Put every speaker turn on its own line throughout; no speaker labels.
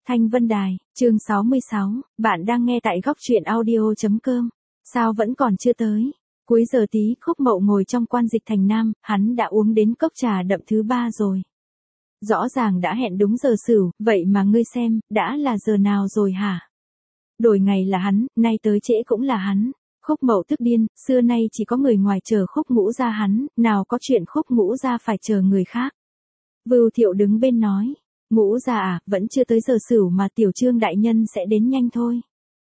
Thanh Vân Đài, chương 66, bạn đang nghe tại góc truyện audio.com. Sao vẫn còn chưa tới? Cuối giờ tí, Khúc Mậu ngồi trong quan dịch thành Nam, hắn đã uống đến cốc trà đậm thứ 3 rồi. Rõ ràng đã hẹn đúng giờ Sửu, vậy mà ngươi xem, đã là giờ nào rồi hả? Đổi ngày là hắn, nay tới trễ cũng là hắn. Khúc Mậu tức điên, xưa nay chỉ có người ngoài chờ Khúc Ngũ Gia hắn, nào có chuyện Khúc Ngũ Gia phải chờ người khác. Vưu Thiệu đứng bên nói. Ngũ Gia à, vẫn chưa tới giờ Sửu mà Tiểu Trương đại nhân sẽ đến nhanh thôi.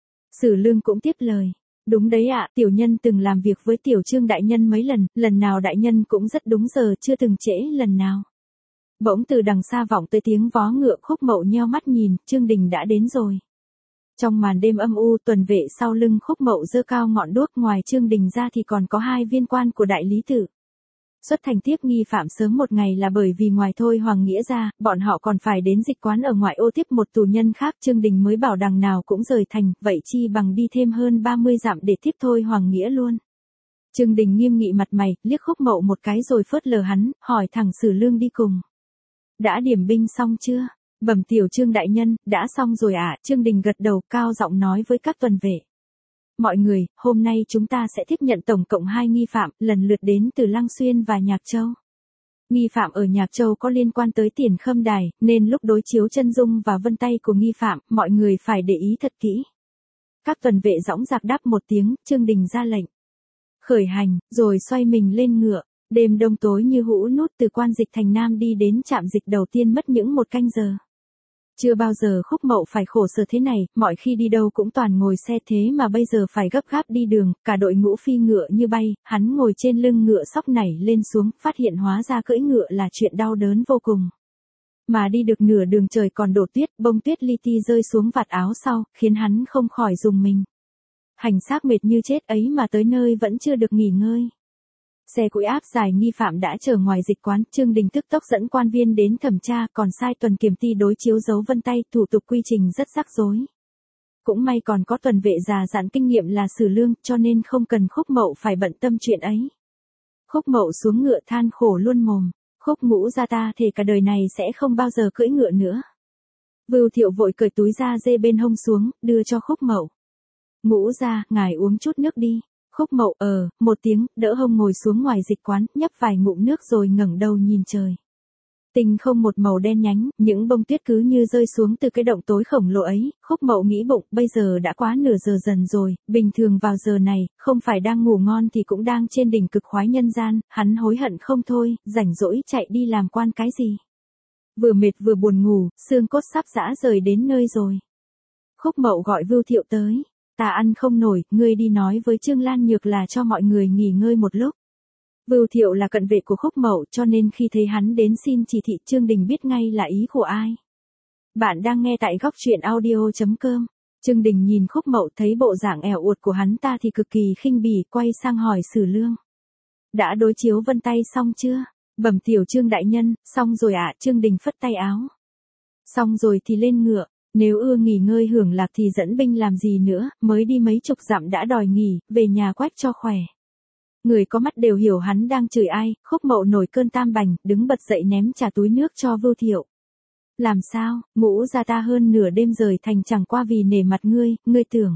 Sử Lương cũng tiếp lời. Đúng đấy ạ, tiểu nhân từng làm việc với Tiểu Trương đại nhân mấy lần, lần nào đại nhân cũng rất đúng giờ, chưa từng trễ lần nào. Bỗng từ đằng xa vọng tới tiếng vó ngựa. Khúc Mậu nheo mắt nhìn, Trương Đình đã đến rồi. Trong màn đêm âm u, tuần vệ sau lưng Khúc Mậu giơ cao ngọn đuốc, ngoài Trương Đình ra thì còn có 2 viên quan của đại lý tự. Xuất thành tiếp nghi phạm sớm một ngày là bởi vì ngoài Thôi Hoàng Nghĩa ra, bọn họ còn phải đến dịch quán ở ngoại ô tiếp một tù nhân khác. Trương Đình mới bảo đằng nào cũng rời thành, vậy chi bằng đi thêm hơn 30 dặm để tiếp Thôi Hoàng Nghĩa luôn. Trương Đình nghiêm nghị mặt mày, liếc Khúc Mậu một cái rồi phớt lờ hắn, hỏi thẳng Sử Lương đi cùng. Đã điểm binh xong chưa? Bẩm Tiểu Trương đại nhân, đã xong rồi ạ. Trương Đình gật đầu, cao giọng nói với các tuần vệ. Mọi người, hôm nay chúng ta sẽ tiếp nhận tổng cộng 2 nghi phạm, lần lượt đến từ Lăng Xuyên và Nhạc Châu. Nghi phạm ở Nhạc Châu có liên quan tới Tiền Khâm Đài, nên lúc đối chiếu chân dung và vân tay của nghi phạm, mọi người phải để ý thật kỹ. Các tuần vệ dõng dạc đáp một tiếng, Trương Đình ra lệnh. Khởi hành, rồi xoay mình lên ngựa. Đêm đông tối như hũ nút, từ quan dịch thành Nam đi đến trạm dịch đầu tiên mất những 1 canh giờ. Chưa bao giờ Khúc Mậu phải khổ sở thế này, mọi khi đi đâu cũng toàn ngồi xe thế mà bây giờ phải gấp gáp đi đường, cả đội ngũ phi ngựa như bay, hắn ngồi trên lưng ngựa sóc nảy lên xuống, phát hiện hóa ra cưỡi ngựa là chuyện đau đớn vô cùng. Mà đi được nửa đường trời còn đổ tuyết, bông tuyết li ti rơi xuống vạt áo sau, khiến hắn không khỏi rùng mình. Hành xác mệt như chết ấy mà tới nơi vẫn chưa được nghỉ ngơi. Xe cũi áp dài nghi phạm đã chờ ngoài dịch quán, Trương Đình tức tốc dẫn quan viên đến thẩm tra, còn sai tuần kiểm ty đối chiếu dấu vân tay, thủ tục quy trình rất rắc rối. Cũng may còn có tuần vệ già dặn kinh nghiệm là Sử Lương, cho nên không cần Khúc Mậu phải bận tâm chuyện ấy. Khúc Mậu xuống ngựa than khổ luôn mồm, Khúc Ngũ gia ta thề cả đời này sẽ không bao giờ cưỡi ngựa nữa. Vưu Thiệu vội cởi túi da dê bên hông xuống, đưa cho Khúc Mậu. Ngũ gia, ngài uống chút nước đi. Khúc Mậu một tiếng, đỡ hông ngồi xuống ngoài dịch quán, nhấp vài ngụm nước rồi ngẩng đầu nhìn trời. Tinh không một màu đen nhánh, những bông tuyết cứ như rơi xuống từ cái động tối khổng lồ ấy. Khúc Mậu nghĩ bụng, bây giờ đã quá nửa giờ dần rồi, bình thường vào giờ này, không phải đang ngủ ngon thì cũng đang trên đỉnh cực khoái nhân gian, hắn hối hận không thôi, rảnh rỗi chạy đi làm quan cái gì. Vừa mệt vừa buồn ngủ, xương cốt sắp rã rời đến nơi rồi. Khúc Mậu gọi Vưu Thiệu tới. Ta ăn không nổi, ngươi đi nói với Trương Lan Nhược là cho mọi người nghỉ ngơi một lúc. Vưu Thiệu là cận vệ của Khúc Mậu, cho nên khi thấy hắn đến xin chỉ thị, Trương Đình biết ngay là ý của ai. Bạn đang nghe tại góc truyện audio.com. Trương Đình nhìn Khúc Mậu, thấy bộ dạng ẻo uột của hắn ta thì cực kỳ khinh bỉ, quay sang hỏi Sử Lương. Đã đối chiếu vân tay xong chưa? Bẩm Tiểu Trương đại nhân, xong rồi ạ. Trương Đình phất tay áo. Xong rồi thì lên ngựa. Nếu ưa nghỉ ngơi hưởng lạc thì dẫn binh làm gì nữa, mới đi mấy chục dặm đã đòi nghỉ, về nhà quách cho khỏe. Người có mắt đều hiểu hắn đang chửi ai. Khúc Mậu nổi cơn tam bành, đứng bật dậy ném trà túi nước cho Vưu Thiệu. Làm sao, Ngũ gia ta hơn nửa đêm rời thành chẳng qua vì nể mặt ngươi, ngươi tưởng.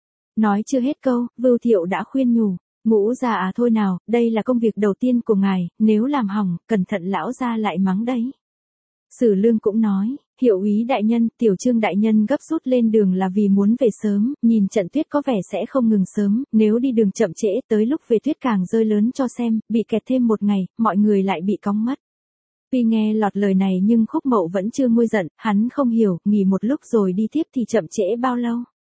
Nói chưa hết câu, Vưu Thiệu đã khuyên nhủ. Ngũ gia à thôi nào, đây là công việc đầu tiên của ngài, nếu làm hỏng, cẩn thận lão gia lại mắng đấy. Sử Lương cũng nói. Hiệu úy đại nhân, Tiểu Trương đại nhân gấp rút lên đường là vì muốn về sớm, nhìn trận tuyết có vẻ sẽ không ngừng sớm, nếu đi đường chậm trễ, tới lúc về tuyết càng rơi lớn cho xem, bị kẹt thêm 1 ngày, mọi người lại bị cóng mất. Tuy nghe lọt lời này nhưng Khúc Mậu vẫn chưa nguôi giận, hắn không hiểu, nghỉ một lúc rồi đi tiếp thì chậm trễ bao lâu.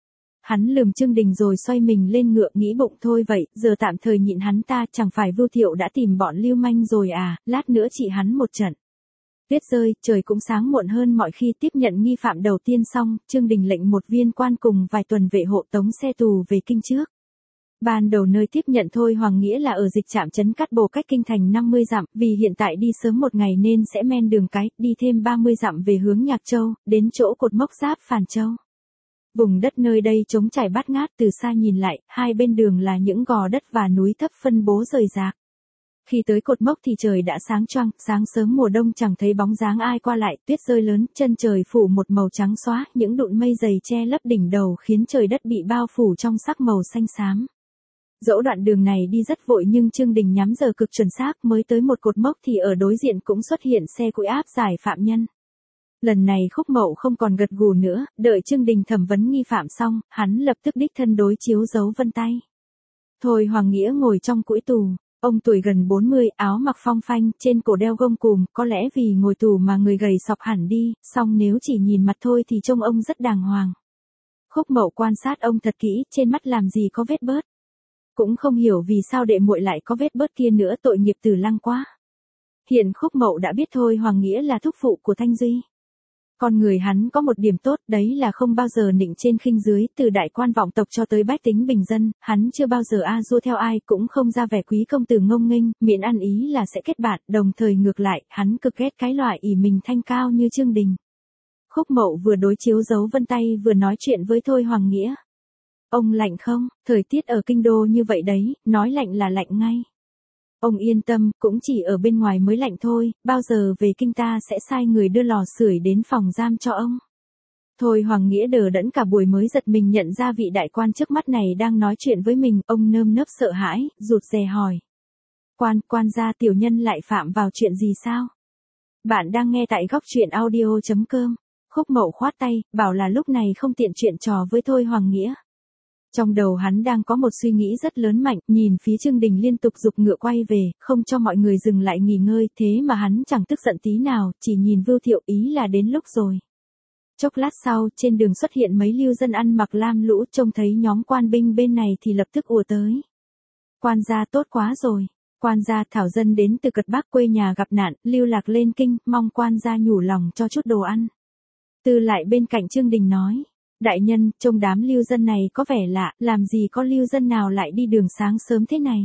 Hắn lườm Trương Đình rồi xoay mình lên ngựa, nghĩ bụng thôi vậy, giờ tạm thời nhịn hắn ta, chẳng phải Vưu Thiệu đã tìm bọn lưu manh rồi à, lát nữa trị hắn một trận. Tuyết rơi, trời cũng sáng muộn hơn mọi khi. Tiếp nhận nghi phạm đầu tiên xong, Trương Đình lệnh 1 viên quan cùng vài tuần vệ hộ tống xe tù về kinh trước. Ban đầu nơi tiếp nhận Thôi Hoàng Nghĩa là ở dịch trạm trấn Cát Bồ cách kinh thành 50 dặm, vì hiện tại đi sớm 1 ngày nên sẽ men đường cái, đi thêm 30 dặm về hướng Nhạc Châu, đến chỗ cột mốc giáp Phàn Châu. Vùng đất nơi đây trống trải bát ngát, từ xa nhìn lại, hai bên đường là những gò đất và núi thấp phân bố rời rạc. Khi tới cột mốc thì trời đã sáng choang, sáng sớm mùa đông chẳng thấy bóng dáng ai qua lại, tuyết rơi lớn, chân trời phủ một màu trắng xóa, những đụn mây dày che lấp đỉnh đầu khiến trời đất bị bao phủ trong sắc màu xanh xám. Dẫu đoạn đường này đi rất vội nhưng Trương Đình nhắm giờ cực chuẩn xác, mới tới một cột mốc thì ở đối diện cũng xuất hiện xe cưỡi áp giải phạm nhân. Lần này Khúc Mậu không còn gật gù nữa, đợi Trương Đình thẩm vấn nghi phạm xong, hắn lập tức đích thân đối chiếu dấu vân tay. Thôi Hoàng Nghĩa ngồi trong cũi tù, ông tuổi gần 40, áo mặc phong phanh, trên cổ đeo gông cùm, có lẽ vì ngồi tù mà người gầy sọc hẳn đi, song nếu chỉ nhìn mặt thôi thì trông ông rất đàng hoàng. Khúc Mậu quan sát ông thật kỹ, trên mắt làm gì có vết bớt. Cũng không hiểu vì sao đệ muội lại có vết bớt kia nữa, tội nghiệp Từ Lăng quá. Hiện Khúc Mậu đã biết Thôi Hoàng Nghĩa là thúc phụ của Thanh Duy. Con người hắn có một điểm tốt, đấy là không bao giờ nịnh trên khinh dưới, từ đại quan vọng tộc cho tới bách tính bình dân, hắn chưa bao giờ dua theo ai, cũng không ra vẻ quý công tử ngông nghênh, miễn ăn ý là sẽ kết bạn, đồng thời ngược lại, hắn cực ghét cái loại ỷ mình thanh cao như Trương Đình. Khúc Mậu vừa đối chiếu dấu vân tay vừa nói chuyện với Thôi Hoàng Nghĩa. Ông lạnh không, thời tiết ở kinh đô như vậy đấy, nói lạnh là lạnh ngay. Ông yên tâm, cũng chỉ ở bên ngoài mới lạnh thôi, bao giờ về kinh ta sẽ sai người đưa lò sưởi đến phòng giam cho ông. Thôi Hoàng Nghĩa đờ đẫn cả buổi mới giật mình nhận ra vị đại quan trước mắt này đang nói chuyện với mình, ông nơm nớp sợ hãi, rụt rè hỏi. Quan gia tiểu nhân lại phạm vào chuyện gì sao? Bạn đang nghe tại góc truyện audio.com. Khúc Mậu khoát tay, bảo là lúc này không tiện chuyện trò với Thôi Hoàng Nghĩa. Trong đầu hắn đang có một suy nghĩ rất lớn mạnh, nhìn phía Trương Đình liên tục giục ngựa quay về, không cho mọi người dừng lại nghỉ ngơi, thế mà hắn chẳng tức giận tí nào, chỉ nhìn Vưu Thiệu ý là đến lúc rồi. Chốc lát sau, trên đường xuất hiện mấy lưu dân ăn mặc lam lũ, trông thấy nhóm quan binh bên này thì lập tức ùa tới. Quan gia tốt quá rồi. Quan gia thảo dân đến từ Cật Bắc quê nhà gặp nạn, lưu lạc lên kinh, mong quan gia nhủ lòng cho chút đồ ăn. Từ lại bên cạnh Trương Đình nói. Đại nhân, trông đám lưu dân này có vẻ lạ, làm gì có lưu dân nào lại đi đường sáng sớm thế này.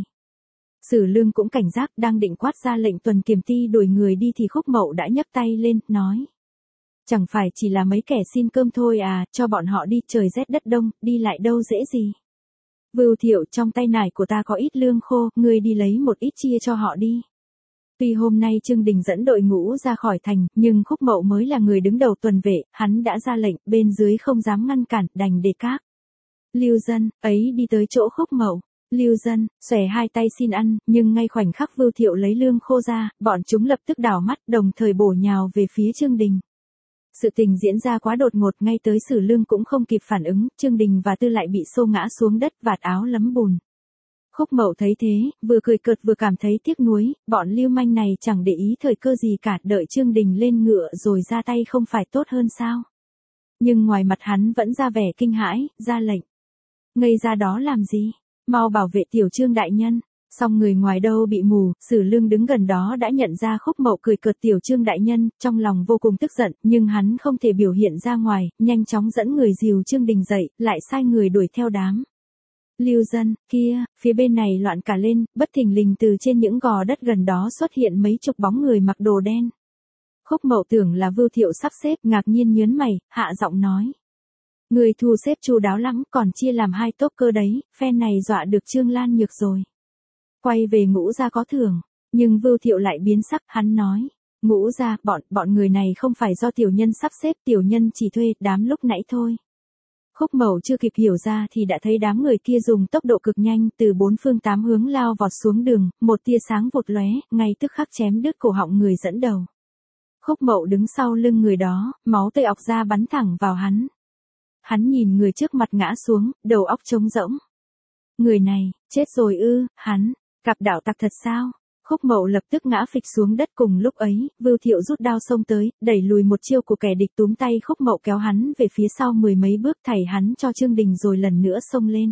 Sử Lương cũng cảnh giác, đang định quát ra lệnh tuần kiểm ti đuổi người đi thì Khúc Mậu đã nhấc tay lên, nói. Chẳng phải chỉ là mấy kẻ xin cơm thôi à, cho bọn họ đi, trời rét đất đông, đi lại đâu dễ gì. Vưu Thiệu, trong tay nải của ta có ít lương khô, ngươi đi lấy một ít chia cho họ đi. Tuy hôm nay Trương Đình dẫn đội ngũ ra khỏi thành, nhưng Khúc Mậu mới là người đứng đầu tuần vệ, hắn đã ra lệnh, bên dưới không dám ngăn cản, đành để các lưu dân ấy đi tới chỗ Khúc Mậu. Lưu dân xòe hai tay xin ăn, nhưng ngay khoảnh khắc Vưu Thiệu lấy lương khô ra, bọn chúng lập tức đảo mắt, đồng thời bổ nhào về phía Trương Đình. Sự tình diễn ra quá đột ngột, ngay tới Sử Lương cũng không kịp phản ứng, Trương Đình và Tư lại bị xô ngã xuống đất, vạt áo lấm bùn. Khúc Mậu thấy thế, vừa cười cợt vừa cảm thấy tiếc nuối, bọn lưu manh này chẳng để ý thời cơ gì cả, đợi Trương Đình lên ngựa rồi ra tay không phải tốt hơn sao. Nhưng ngoài mặt hắn vẫn ra vẻ kinh hãi, ra lệnh. Ngây ra đó làm gì, mau bảo vệ tiểu Trương đại nhân. Song người ngoài đâu bị mù, Sử Lương đứng gần đó đã nhận ra Khúc Mậu cười cợt tiểu Trương đại nhân, trong lòng vô cùng tức giận, nhưng hắn không thể biểu hiện ra ngoài, nhanh chóng dẫn người dìu Trương Đình dậy, lại sai người đuổi theo đám lưu dân kia. Phía bên này loạn cả lên, bất thình lình từ trên những gò đất gần đó xuất hiện mấy chục bóng người mặc đồ đen. Khúc Mậu tưởng là Vưu Thiệu sắp xếp, ngạc nhiên nhớn mày, hạ giọng nói. Người thu xếp chu đáo lắm, còn chia làm hai tốp cơ đấy, phen này dọa được Trương Lan Nhược rồi. Quay về Ngũ gia có thưởng, nhưng Vưu Thiệu lại biến sắc, hắn nói. Ngũ gia, bọn người này không phải do tiểu nhân sắp xếp, tiểu nhân chỉ thuê đám lúc nãy thôi. Khúc Mậu chưa kịp hiểu ra thì đã thấy đám người kia dùng tốc độ cực nhanh từ bốn phương tám hướng lao vọt xuống đường, một tia sáng vụt lóe, ngay tức khắc chém đứt cổ họng người dẫn đầu. Khúc Mậu đứng sau lưng người đó, máu tươi ọc ra bắn thẳng vào hắn. Hắn nhìn người trước mặt ngã xuống, đầu óc trống rỗng. Người này, chết rồi ư, hắn, gặp đạo tặc thật sao? Khúc Mậu lập tức ngã phịch xuống đất, cùng lúc ấy, Vưu Thiệu rút đao xông tới, đẩy lùi một chiêu của kẻ địch, túm tay Khúc Mậu kéo hắn về phía sau mười mấy bước, thảy hắn cho Trương Đình rồi lần nữa xông lên.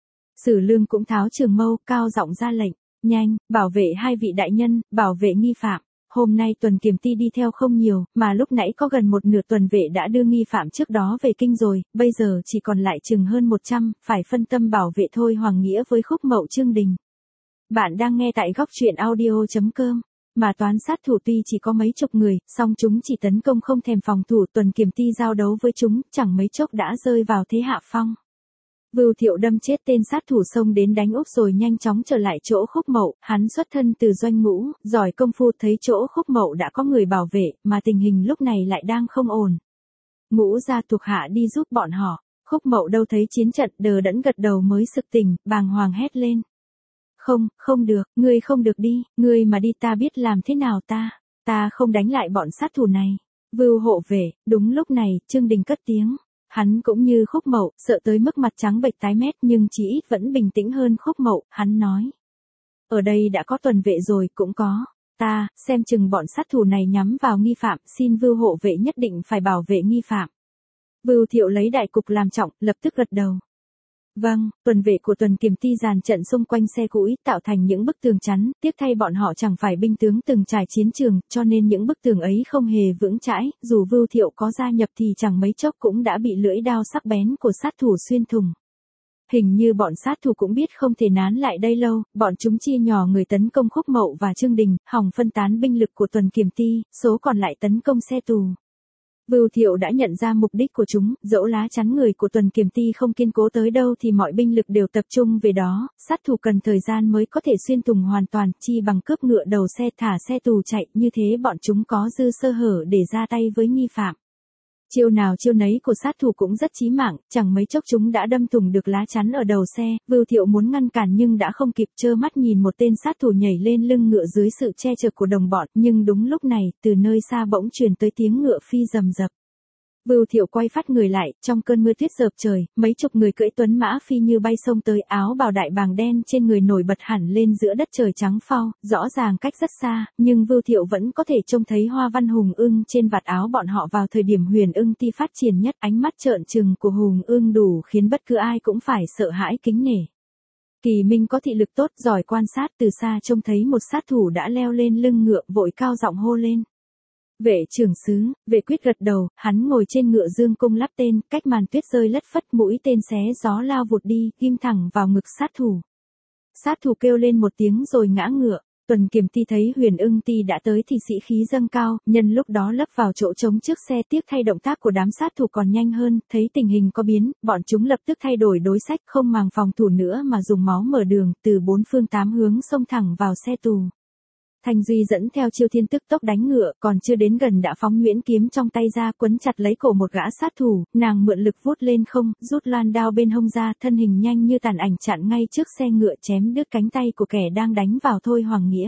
Sử Lương cũng tháo trường mâu, cao giọng ra lệnh, nhanh, bảo vệ hai vị đại nhân, bảo vệ nghi phạm. Hôm nay tuần kiểm ti đi theo không nhiều, mà lúc nãy có gần một nửa tuần vệ đã đưa nghi phạm trước đó về kinh rồi, bây giờ chỉ còn lại chừng hơn 100, phải phân tâm bảo vệ Thôi Hoàng Nghĩa với Khúc Mậu Trương Đình. Bạn đang nghe tại góc truyện audio.com. Mà toán sát thủ tuy chỉ có mấy chục người, song chúng chỉ tấn công không thèm phòng thủ, tuần kiểm ti giao đấu với chúng, chẳng mấy chốc đã rơi vào thế hạ phong. Vưu Thiệu đâm chết tên sát thủ xông đến đánh úp rồi nhanh chóng trở lại chỗ Khúc Mậu, hắn xuất thân từ doanh ngũ, giỏi công phu, thấy chỗ Khúc Mậu đã có người bảo vệ, mà tình hình lúc này lại đang không ổn. Ngũ gia thuộc hạ đi giúp bọn họ, Khúc Mậu đâu thấy chiến trận, đờ đẫn gật đầu mới sực tỉnh, bàng hoàng hét lên. Không được, ngươi không được đi, ngươi mà đi ta biết làm thế nào ta không đánh lại bọn sát thủ này. Vưu hộ vệ, đúng lúc này, Trương Đình cất tiếng. Hắn cũng như Khúc Mậu, sợ tới mức mặt trắng bệch tái mét nhưng chỉ ít vẫn bình tĩnh hơn Khúc Mậu, hắn nói. Ở đây đã có tuần vệ rồi, cũng có. Ta, xem chừng bọn sát thủ này nhắm vào nghi phạm, xin Vưu hộ vệ nhất định phải bảo vệ nghi phạm. Vưu Thiệu lấy đại cục làm trọng, lập tức gật đầu. Vâng, tuần vệ của tuần kiểm ty dàn trận xung quanh xe cũi, tạo thành những bức tường chắn, tiếc thay bọn họ chẳng phải binh tướng từng trải chiến trường, cho nên những bức tường ấy không hề vững chãi, dù Vưu Thiệu có gia nhập thì chẳng mấy chốc cũng đã bị lưỡi đao sắc bén của sát thủ xuyên thủng. Hình như bọn sát thủ cũng biết không thể nán lại đây lâu, bọn chúng chia nhỏ người tấn công Khúc Mậu và Trương Đình, hòng phân tán binh lực của tuần kiểm ty, số còn lại tấn công xe tù. Vưu Thiệu đã nhận ra mục đích của chúng, dẫu lá chắn người của tuần kiểm ty không kiên cố tới đâu thì mọi binh lực đều tập trung về đó, sát thủ cần thời gian mới có thể xuyên thủng hoàn toàn, chi bằng cướp ngựa đầu xe thả xe tù chạy, như thế bọn chúng có dư sơ hở để ra tay với nghi phạm. Chiêu nào chiêu nấy của sát thủ cũng rất chí mạng, chẳng mấy chốc chúng đã đâm thủng được lá chắn ở đầu xe, Vưu Thiệu muốn ngăn cản nhưng đã không kịp, trơ mắt nhìn một tên sát thủ nhảy lên lưng ngựa dưới sự che chở của đồng bọn, nhưng đúng lúc này, từ nơi xa bỗng truyền tới tiếng ngựa phi rầm rập. Vưu Thiệu quay phát người lại, trong cơn mưa tuyết rợp trời, mấy chục người cưỡi tuấn mã phi như bay xông tới, áo bào đại bàng đen trên người nổi bật hẳn lên giữa đất trời trắng phau, rõ ràng cách rất xa, nhưng Vưu Thiệu vẫn có thể trông thấy hoa văn hùng ưng trên vạt áo bọn họ vào thời điểm Huyền Ưng Ti phát triển nhất, ánh mắt trợn trừng của hùng ưng đủ khiến bất cứ ai cũng phải sợ hãi kính nể. Kỳ Minh có thị lực tốt, giỏi quan sát, từ xa trông thấy một sát thủ đã leo lên lưng ngựa, vội cao giọng hô lên. Vệ trưởng sứ, vệ quyết gật đầu, hắn ngồi trên ngựa dương cung lắp tên, cách màn tuyết rơi lất phất, mũi tên xé gió lao vụt đi, ghim thẳng vào ngực sát thủ. Sát thủ kêu lên một tiếng rồi ngã ngựa, tuần kiểm ty thấy Huyền Ưng Ti đã tới thì sĩ khí dâng cao, nhân lúc đó lấp vào chỗ trống trước xe, tiếc thay động tác của đám sát thủ còn nhanh hơn, thấy tình hình có biến, bọn chúng lập tức thay đổi đối sách, không màng phòng thủ nữa mà dùng máu mở đường, từ bốn phương tám hướng xông thẳng vào xe tù. Thanh Duy dẫn theo Chiêu Thiên tức tốc đánh ngựa, còn chưa đến gần đã phóng nhuyễn kiếm trong tay ra, quấn chặt lấy cổ một gã sát thủ, nàng mượn lực vút lên không, rút loan đao bên hông ra, thân hình nhanh như tàn ảnh chặn ngay trước xe ngựa, chém đứt cánh tay của kẻ đang đánh vào Thôi Hoàng Nghĩa.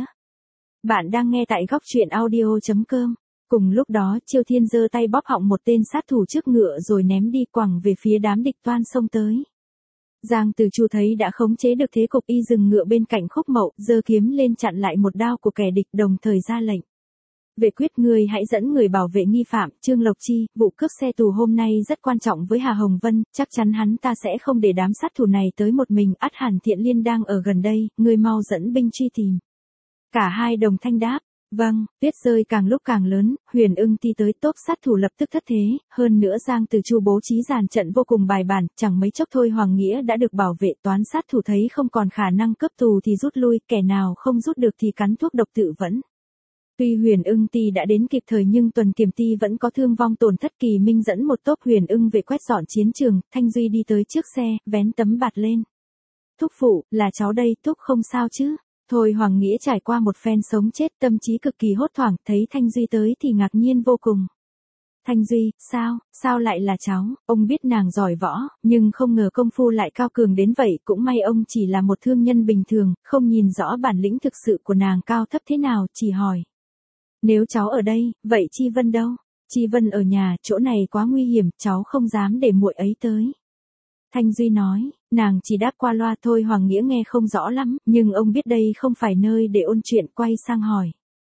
Bạn đang nghe tại góc truyện audio.com. Cùng lúc đó, Chiêu Thiên giơ tay bóp họng một tên sát thủ trước ngựa rồi ném đi, quẳng về phía đám địch toan xông tới. Giang Từ Chu thấy đã khống chế được thế cục, y dừng ngựa bên cạnh Khúc Mậu, giơ kiếm lên chặn lại một đao của kẻ địch, đồng thời ra lệnh. Vệ quyết, ngươi hãy dẫn người bảo vệ nghi phạm, Trương Lộc Chi, vụ cướp xe tù hôm nay rất quan trọng với Hà Hồng Vân, chắc chắn hắn ta sẽ không để đám sát thủ này tới một mình, ắt hẳn Thiện Liên đang ở gần đây, ngươi mau dẫn binh truy tìm. Cả hai đồng thanh đáp. Vâng, tuyết rơi càng lúc càng lớn, Huyền Ưng Ti tới, tốp sát thủ lập tức thất thế, hơn nữa Giang Từ Chu bố trí dàn trận vô cùng bài bản, chẳng mấy chốc Thôi Hoàng Nghĩa đã được bảo vệ, toán sát thủ thấy không còn khả năng cướp tù thì rút lui, kẻ nào không rút được thì cắn thuốc độc tự vẫn. Tuy Huyền Ưng Ti đã đến kịp thời nhưng tuần kiểm ty vẫn có thương vong tổn thất. Kỳ Minh dẫn một tốp Huyền Ưng về quét dọn chiến trường, Thanh Duy đi tới trước xe, vén tấm bạt lên. Thúc phụ, là cháu đây, thúc không sao chứ? Thôi Hoàng Nghĩa trải qua một phen sống chết, tâm trí cực kỳ hốt hoảng, thấy Thanh Duy tới thì ngạc nhiên vô cùng. Thanh Duy, sao lại là cháu? Ông biết nàng giỏi võ, nhưng không ngờ công phu lại cao cường đến vậy, cũng may ông chỉ là một thương nhân bình thường, không nhìn rõ bản lĩnh thực sự của nàng cao thấp thế nào, chỉ hỏi. Nếu cháu ở đây, vậy Chi Vân đâu? Chi Vân ở nhà, chỗ này quá nguy hiểm, cháu không dám để muội ấy tới. Thanh Duy nói, nàng chỉ đáp qua loa. Thôi Hoàng Nghĩa nghe không rõ lắm, nhưng ông biết đây không phải nơi để ôn chuyện, quay sang hỏi.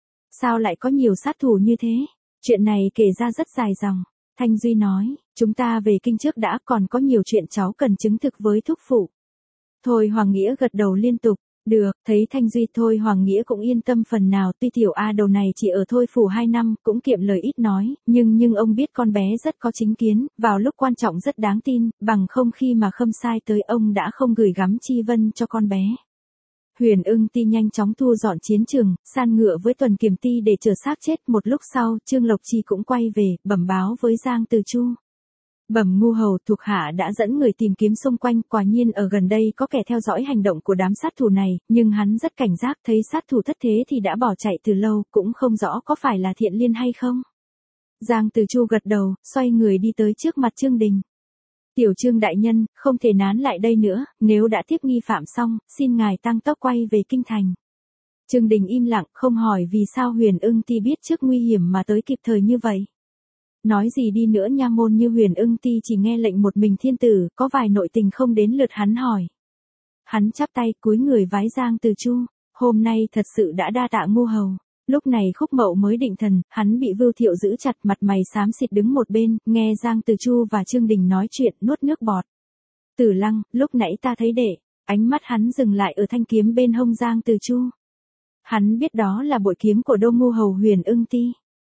Sao lại có nhiều sát thủ như thế? Chuyện này kể ra rất dài dòng. Thanh Duy nói, chúng ta về kinh trước đã, còn có nhiều chuyện cháu cần chứng thực với thúc phụ. Thôi Hoàng Nghĩa gật đầu liên tục. Được, thấy Thanh Duy, Thôi Hoàng Nghĩa cũng yên tâm phần nào, tuy tiểu A đầu này chỉ ở Thôi phủ 2 năm, cũng kiệm lời ít nói, nhưng ông biết con bé rất có chính kiến, vào lúc quan trọng rất đáng tin, bằng không khi mà Khâm Sai tới ông đã không gửi gắm Chi Vân cho con bé. Huyền Ưng Ti nhanh chóng thu dọn chiến trường, san ngựa với tuần kiểm ty để chờ xác chết. Một lúc sau, Trương Lộc Chi cũng quay về, bẩm báo với Giang Từ Chu. Bẩm ngu hầu, thuộc hạ đã dẫn người tìm kiếm xung quanh, quả nhiên ở gần đây có kẻ theo dõi hành động của đám sát thủ này, nhưng hắn rất cảnh giác, thấy sát thủ thất thế thì đã bỏ chạy từ lâu, cũng không rõ có phải là Thiện Liên hay không. Giang Từ Chu gật đầu, xoay người đi tới trước mặt Trương Đình. Tiểu Trương đại nhân, không thể nán lại đây nữa, nếu đã tiếp nghi phạm xong, xin ngài tăng tốc quay về kinh thành. Trương Đình im lặng, không hỏi vì sao Huyền Ưng Ti biết trước nguy hiểm mà tới kịp thời như vậy. Nói gì đi nữa nha, môn như Huyền Ưng Ti chỉ nghe lệnh một mình thiên tử, có vài nội tình không đến lượt hắn hỏi. Hắn chắp tay cúi người vái Giang Từ Chu, hôm nay thật sự đã đa tạ ngu hầu. Lúc này Khúc Mậu mới định thần, hắn bị Vưu Thiệu giữ chặt, mặt mày xám xịt đứng một bên, nghe Giang Từ Chu và Trương Đình nói chuyện, nuốt nước bọt. Tử Lăng, lúc nãy ta thấy đệ, ánh mắt hắn dừng lại ở thanh kiếm bên hông Giang Từ Chu. Hắn biết đó là bội kiếm của Đô ngu hầu Huyền Ưng Ti.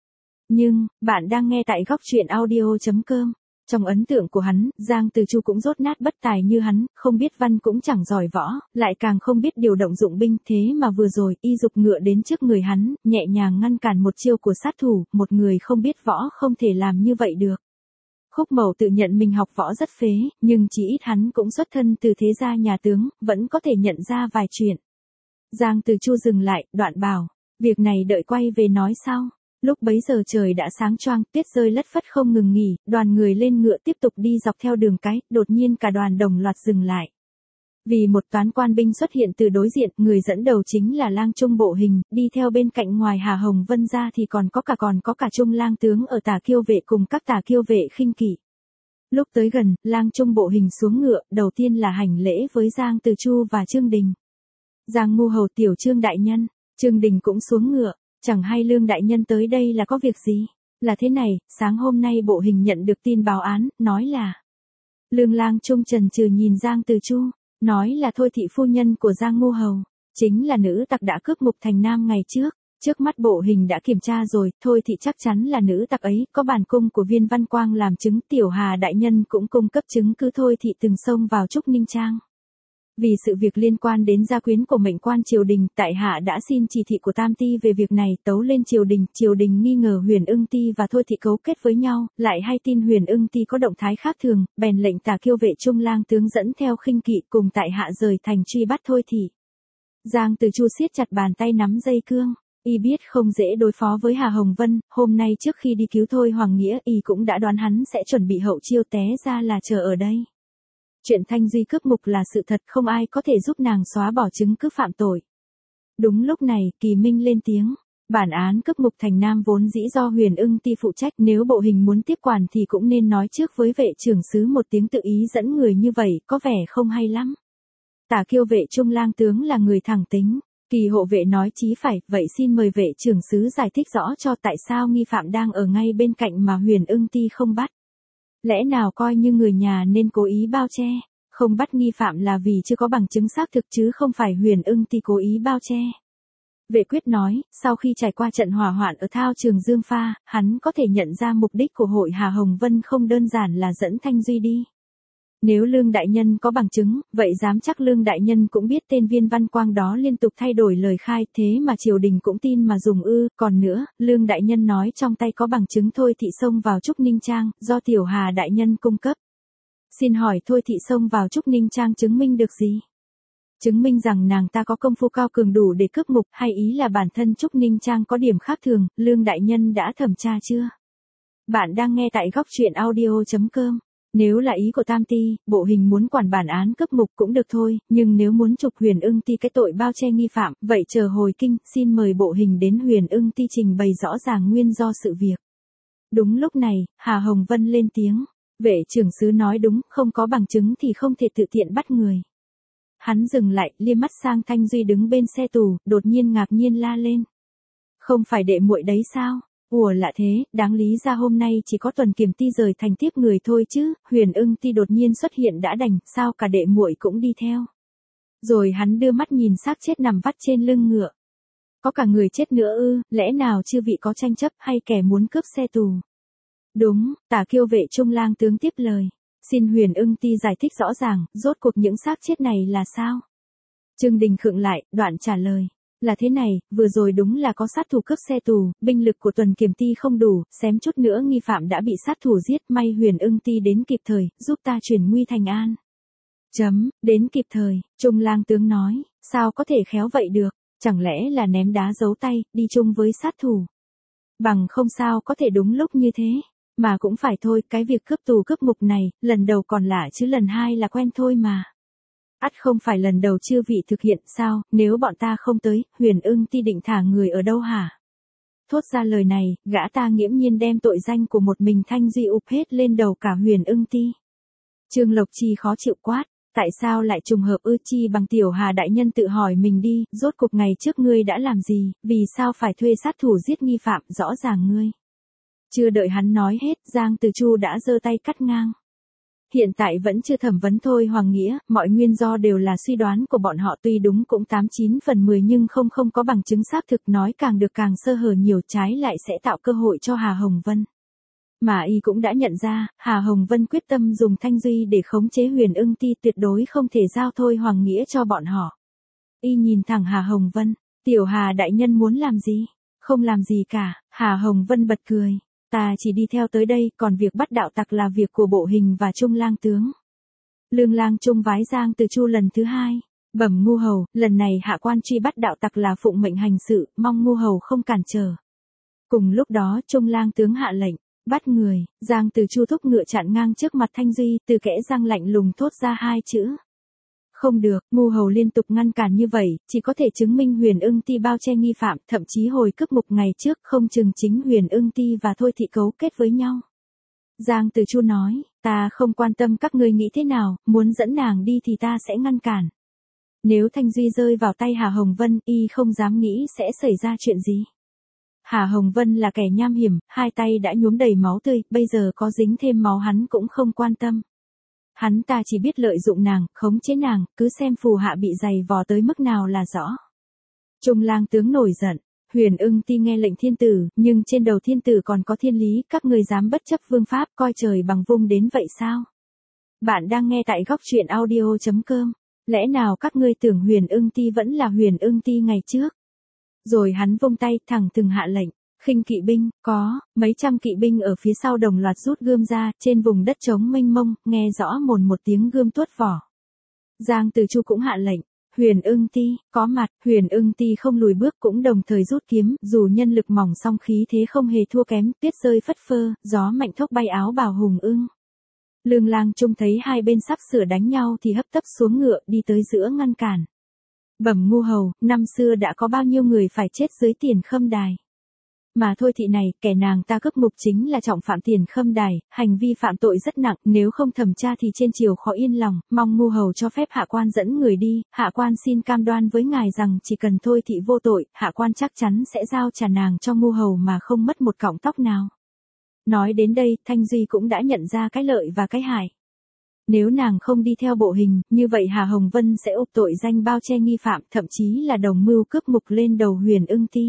Nhưng, bạn đang nghe tại góc truyện audio.com. Trong ấn tượng của hắn, Giang Từ Chu cũng dốt nát bất tài như hắn, không biết văn cũng chẳng giỏi võ, lại càng không biết điều động dụng binh, thế mà vừa rồi, y dục ngựa đến trước người hắn, nhẹ nhàng ngăn cản một chiêu của sát thủ, một người không biết võ không thể làm như vậy được. Khúc Mậu tự nhận mình học võ rất phế, nhưng chỉ ít hắn cũng xuất thân từ thế gia nhà tướng, vẫn có thể nhận ra vài chuyện. Giang Từ Chu dừng lại, đoạn bảo, việc này đợi quay về nói sau. Lúc bấy giờ trời đã sáng choang, tuyết rơi lất phất không ngừng nghỉ, đoàn người lên ngựa tiếp tục đi dọc theo đường cái, đột nhiên cả đoàn đồng loạt dừng lại. Vì một toán quan binh xuất hiện từ đối diện, người dẫn đầu chính là Lang Trung Bộ Hình, đi theo bên cạnh ngoài Hà Hồng Vân ra thì còn có cả Trung Lang tướng ở Tả Kiêu vệ cùng các Tả Kiêu vệ khinh kỵ. Lúc tới gần, Lang Trung Bộ Hình xuống ngựa, đầu tiên là hành lễ với Giang Từ Chu và Trương Đình. Giang ngu hầu, tiểu Trương đại nhân. Trương Đình cũng xuống ngựa. Chẳng hay Lương đại nhân tới đây là có việc gì? Là thế này, sáng hôm nay Bộ Hình nhận được tin báo án, nói là Lương Lang Trung chần chừ nhìn Giang Từ Chu, nói là Thôi thị phu nhân của Giang ngu hầu, chính là nữ tặc đã cướp Mục Thành Nam ngày trước. Trước mắt Bộ Hình đã kiểm tra rồi, Thôi thị chắc chắn là nữ tặc ấy, có bản cung của Viên Văn Quang làm chứng, Tiểu Hà đại nhân cũng cung cấp chứng cứ Thôi thị từng xông vào Trúc Ninh Trang. Vì sự việc liên quan đến gia quyến của mệnh quan triều đình, tại hạ đã xin chỉ thị của Tam Ti về việc này, tấu lên triều đình nghi ngờ Huyền Ưng Ti và Thôi thị cấu kết với nhau, lại hay tin Huyền Ưng Ti có động thái khác thường, bèn lệnh Tả Kiêu vệ Trung Lang tướng dẫn theo khinh kỵ cùng tại hạ rời thành truy bắt Thôi thị. Giang Từ Chu siết chặt bàn tay nắm dây cương, y biết không dễ đối phó với Hà Hồng Vân, hôm nay trước khi đi cứu Thôi Hoàng Nghĩa, y cũng đã đoán hắn sẽ chuẩn bị hậu chiêu, té ra là chờ ở đây. Chuyện Thanh Duy cướp Mục là sự thật, không ai có thể giúp nàng xóa bỏ chứng cứ phạm tội. Đúng lúc này, Kỳ Minh lên tiếng, bản án cướp Mục Thành Nam vốn dĩ do Huyền Ưng Ti phụ trách, nếu Bộ Hình muốn tiếp quản thì cũng nên nói trước với vệ trưởng sứ một tiếng, tự ý dẫn người như vậy, có vẻ không hay lắm. Tả Kiêu vệ Trung Lang tướng là người thẳng tính, Kỳ hộ vệ nói chí phải, vậy xin mời vệ trưởng sứ giải thích rõ cho tại sao nghi phạm đang ở ngay bên cạnh mà Huyền Ưng Ti không bắt. Lẽ nào coi như người nhà nên cố ý bao che, không bắt nghi phạm là vì chưa có bằng chứng xác thực chứ không phải Huyền Ưng Ti cố ý bao che. Vệ Quyết nói, sau khi trải qua trận hỏa hoạn ở thao trường Dương Pha, hắn có thể nhận ra mục đích của hội Hà Hồng Vân không đơn giản là dẫn Thanh Duy đi. Nếu Lương đại nhân có bằng chứng, vậy dám chắc Lương đại nhân cũng biết tên Viên Văn Quang đó liên tục thay đổi lời khai, thế mà triều đình cũng tin mà dùng ư, còn nữa, Lương đại nhân nói trong tay có bằng chứng Thôi thị xông vào Trúc Ninh Trang, do Tiểu Hà đại nhân cung cấp. Xin hỏi Thôi thị xông vào Trúc Ninh Trang chứng minh được gì? Chứng minh rằng nàng ta có công phu cao cường đủ để cướp Mục, hay ý là bản thân Trúc Ninh Trang có điểm khác thường, Lương đại nhân đã thẩm tra chưa? Bạn đang nghe tại góc truyện audio.com. Nếu là ý của Tam Ti, Bộ Hình muốn quản bản án cướp Mục cũng được thôi, nhưng nếu muốn trục Huyền Ưng Ti cái tội bao che nghi phạm, vậy chờ hồi kinh, xin mời Bộ Hình đến Huyền Ưng Ti trình bày rõ ràng nguyên do sự việc. Đúng lúc này, Hà Hồng Vân lên tiếng, vệ trưởng sứ nói đúng, không có bằng chứng thì không thể tự tiện bắt người. Hắn dừng lại, liếc mắt sang Thanh Duy đứng bên xe tù, đột nhiên ngạc nhiên la lên. Không phải đệ muội đấy sao? Ủa lạ thế, đáng lý ra hôm nay chỉ có Tuần Kiểm Ti rời thành tiếp người thôi chứ, Huyền Ưng Ti đột nhiên xuất hiện đã đành, sao cả đệ muội cũng đi theo. Rồi hắn đưa mắt nhìn xác chết nằm vắt trên lưng ngựa. Có cả người chết nữa ư, lẽ nào chư vị có tranh chấp hay kẻ muốn cướp xe tù? Đúng, Tả Kiêu vệ Trung Lang tướng tiếp lời. Xin Huyền Ưng Ti giải thích rõ ràng, rốt cuộc những xác chết này là sao? Trương Đình khựng lại, đoạn trả lời. Là thế này, vừa rồi đúng là có sát thủ cướp xe tù, binh lực của tuần kiểm ty không đủ, xém chút nữa nghi phạm đã bị sát thủ giết, may Huyền Ưng Ty đến kịp thời, giúp ta chuyển nguy thành an. Đến kịp thời, Trung lang tướng nói, sao có thể khéo vậy được, chẳng lẽ là ném đá giấu tay, đi chung với sát thủ. Bằng không sao có thể đúng lúc như thế, mà cũng phải thôi, cái việc cướp tù cướp ngục này, lần đầu còn lạ chứ lần hai là quen thôi mà. Ắt không phải lần đầu chư vị thực hiện sao, nếu bọn ta không tới, Huyền Ưng Ty định thả người ở đâu hả? Thốt ra lời này, gã ta nghiễm nhiên đem tội danh của một mình Thanh Duy ụp hết lên đầu cả Huyền Ưng Ty. Trương Lộc Chi khó chịu quát, tại sao lại trùng hợp ư? Chi bằng Tiểu Hà đại nhân tự hỏi mình đi, rốt cuộc ngày trước ngươi đã làm gì, vì sao phải thuê sát thủ giết nghi phạm, rõ ràng ngươi. Chưa đợi hắn nói hết, Giang Từ Chu đã giơ tay cắt ngang. Hiện tại vẫn chưa thẩm vấn thôi Hoàng Nghĩa, mọi nguyên do đều là suy đoán của bọn họ, tuy đúng cũng 89/10 nhưng không có bằng chứng xác thực, nói càng được càng sơ hở nhiều, trái lại sẽ tạo cơ hội cho Hà Hồng Vân. Mà y cũng đã nhận ra, Hà Hồng Vân quyết tâm dùng Thanh Duy để khống chế Huyền Ưng Ty, tuyệt đối không thể giao thôi Hoàng Nghĩa cho bọn họ. Y nhìn thẳng Hà Hồng Vân, Tiểu Hà đại nhân muốn làm gì? Không làm gì cả, Hà Hồng Vân bật cười. Ta chỉ đi theo tới đây, còn việc bắt đạo tặc là việc của bộ hình và Trung lang tướng. Lương lang Trung vái Giang Từ Chu lần thứ hai. Bẩm ngu hầu, lần này hạ quan truy bắt đạo tặc là phụng mệnh hành sự, mong ngu hầu không cản trở. Cùng lúc đó Trung lang tướng hạ lệnh, bắt người, Giang Từ Chu thúc ngựa chặn ngang trước mặt Thanh Duy, từ kẽ răng lạnh lùng thốt ra hai chữ. Không được, ngu hầu liên tục ngăn cản như vậy, chỉ có thể chứng minh Huyền Ưng Ty bao che nghi phạm, thậm chí hồi cướp ngục ngày trước không chừng chính Huyền Ưng Ty và Thôi Thị cấu kết với nhau. Giang Từ Chu nói, ta không quan tâm các ngươi nghĩ thế nào, muốn dẫn nàng đi thì ta sẽ ngăn cản. Nếu Thanh Duy rơi vào tay Hà Hồng Vân, y không dám nghĩ sẽ xảy ra chuyện gì. Hà Hồng Vân là kẻ nham hiểm, hai tay đã nhuốm đầy máu tươi, bây giờ có dính thêm máu hắn cũng không quan tâm. Hắn ta chỉ biết lợi dụng nàng, khống chế nàng, cứ xem phù hạ bị dày vò tới mức nào là rõ. Trung lang tướng nổi giận, Huyền Ưng Ty nghe lệnh thiên tử, nhưng trên đầu thiên tử còn có thiên lý, các ngươi dám bất chấp vương pháp, coi trời bằng vung đến vậy sao? Bạn đang nghe tại góc truyện audio.com. Lẽ nào các ngươi tưởng Huyền Ưng Ty vẫn là Huyền Ưng Ty ngày trước? Rồi hắn vung tay, thẳng thừng hạ lệnh. Khinh kỵ binh, có, mấy trăm kỵ binh ở phía sau đồng loạt rút gươm ra, trên vùng đất trống mênh mông, nghe rõ một tiếng gươm tuốt vỏ. Giang Từ Chu cũng hạ lệnh, Huyền Ưng Ty, có mặt, Huyền Ưng Ty không lùi bước cũng đồng thời rút kiếm, dù nhân lực mỏng song khí thế không hề thua kém, tuyết rơi phất phơ, gió mạnh thốc bay áo bào hùng ưng. Lương lang Trung thấy hai bên sắp sửa đánh nhau thì hấp tấp xuống ngựa, đi tới giữa ngăn cản. Bẩm ngu hầu, năm xưa đã có bao nhiêu người phải chết dưới Tiền Khâm Đài. Mà Thôi Thị này, kẻ nàng ta cướp ngục chính là trọng phạm Tiền Khâm Đài, hành vi phạm tội rất nặng, nếu không thẩm tra thì trên triều khó yên lòng, mong ngu hầu cho phép hạ quan dẫn người đi, hạ quan xin cam đoan với ngài rằng chỉ cần Thôi Thị vô tội, hạ quan chắc chắn sẽ giao trả nàng cho ngu hầu mà không mất một cọng tóc nào. Nói đến đây, Thanh Duy cũng đã nhận ra cái lợi và cái hại. Nếu nàng không đi theo bộ hình, như vậy Hà Hồng Vân sẽ úp tội danh bao che nghi phạm, thậm chí là đồng mưu cướp ngục lên đầu Huyền Ưng Ty.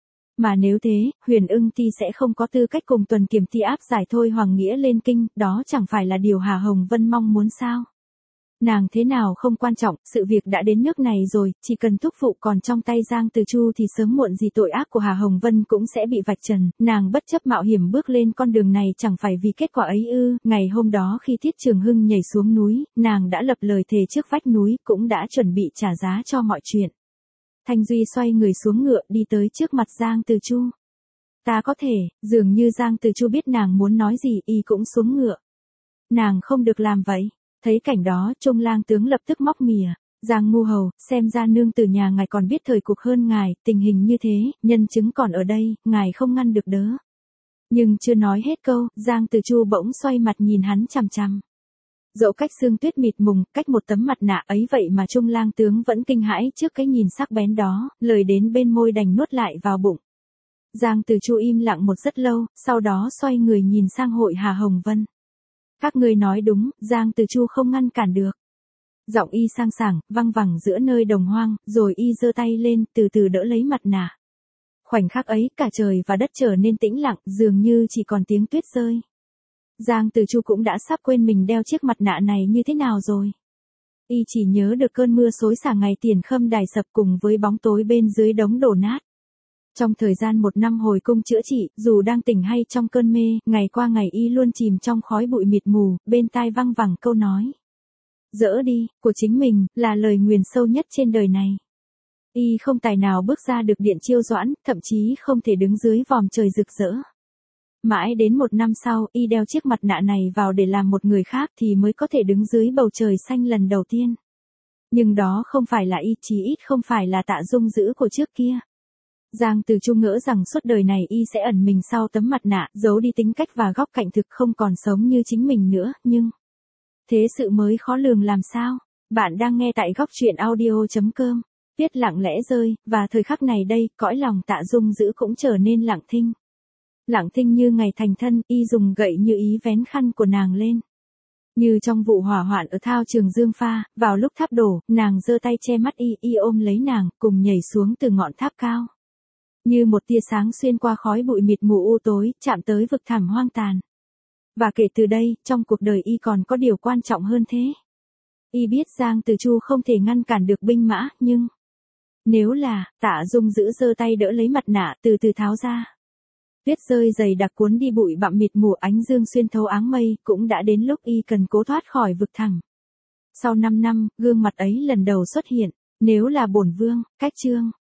Mà nếu thế, Huyền Ưng Ty sẽ không có tư cách cùng tuần kiểm ty áp giải Thôi Hoàng Nghĩa lên kinh, đó chẳng phải là điều Hà Hồng Vân mong muốn sao? Nàng thế nào không quan trọng, sự việc đã đến nước này rồi, chỉ cần thúc phụ còn trong tay Giang Từ Chu thì sớm muộn gì tội ác của Hà Hồng Vân cũng sẽ bị vạch trần, nàng bất chấp mạo hiểm bước lên con đường này chẳng phải vì kết quả ấy ư? Ngày hôm đó khi Thiết Trường Hưng nhảy xuống núi, nàng đã lập lời thề trước vách núi, cũng đã chuẩn bị trả giá cho mọi chuyện. Thanh Duy xoay người xuống ngựa đi tới trước mặt Giang Từ Chu. Ta có thể, dường như Giang Từ Chu biết nàng muốn nói gì, y cũng xuống ngựa. Nàng không được làm vậy. Thấy cảnh đó, Trung lang tướng lập tức móc mỉa. Giang ngu hầu, xem ra nương tử nhà ngài còn biết thời cuộc hơn ngài, tình hình như thế, nhân chứng còn ở đây, ngài không ngăn được đớ. Nhưng chưa nói hết câu, Giang Từ Chu bỗng xoay mặt nhìn hắn chằm chằm. Dẫu cách sương tuyết mịt mùng, cách một tấm mặt nạ ấy vậy mà Trung lang tướng vẫn kinh hãi trước cái nhìn sắc bén đó, lời đến bên môi đành nuốt lại vào bụng. Giang Từ Chu im lặng một rất lâu, sau đó xoay người nhìn sang hội Hà Hồng Vân. Các ngươi nói đúng, Giang Từ Chu không ngăn cản được. Giọng y sang sảng, văng vẳng giữa nơi đồng hoang, rồi y giơ tay lên, từ từ đỡ lấy mặt nạ. Khoảnh khắc ấy, cả trời và đất trở nên tĩnh lặng, dường như chỉ còn tiếng tuyết rơi. Giang Từ Chu cũng đã sắp quên mình đeo chiếc mặt nạ này như thế nào rồi. Y chỉ nhớ được cơn mưa xối xả ngày Tiền Khâm Đài sập cùng với bóng tối bên dưới đống đổ nát. Trong thời gian 1 năm hồi cung chữa trị, dù đang tỉnh hay trong cơn mê, ngày qua ngày Y luôn chìm trong khói bụi mịt mù, bên tai văng vẳng câu nói. Dỡ đi, của chính mình, là lời nguyền sâu nhất trên đời này. Y không tài nào bước ra được điện chiêu doãn, thậm chí không thể đứng dưới vòm trời rực rỡ. Mãi đến 1 năm sau, Y đeo chiếc mặt nạ này vào để làm một người khác thì mới có thể đứng dưới bầu trời xanh lần đầu tiên. Nhưng đó không phải là Y, chí ít không phải là Tạ Dung Dữ của trước kia. Giang Từ Chu ngỡ rằng suốt đời này Y sẽ ẩn mình sau tấm mặt nạ, giấu đi tính cách và góc cạnh thực, không còn sống như chính mình nữa, nhưng thế sự mới khó lường làm sao. Bạn đang nghe tại góc truyện audio.com. Tuyết lặng lẽ rơi, và thời khắc này đây, cõi lòng Tạ Dung Dữ cũng trở nên lặng thinh. Lặng thinh như ngày thành thân, Y dùng gậy như ý vén khăn của nàng lên. Như trong vụ hỏa hoạn ở thao trường Dương Pha, vào lúc tháp đổ, nàng giơ tay che mắt Y ôm lấy nàng, cùng nhảy xuống từ ngọn tháp cao. Như một tia sáng xuyên qua khói bụi mịt mù u tối, chạm tới vực thẳm hoang tàn. Và kể từ đây, trong cuộc đời Y còn có điều quan trọng hơn thế. Y biết Giang Từ Chu không thể ngăn cản được binh mã, nhưng nếu là, Tạ Dung Dữ giơ tay đỡ lấy mặt nạ, từ từ tháo ra. Tuyết rơi dày đặc cuốn đi bụi bặm mịt mù, ánh dương xuyên thấu áng mây, cũng đã đến lúc Y cần cố thoát khỏi vực thẳm. Sau 5 năm, gương mặt ấy lần đầu xuất hiện. Nếu là bổn vương, cách chương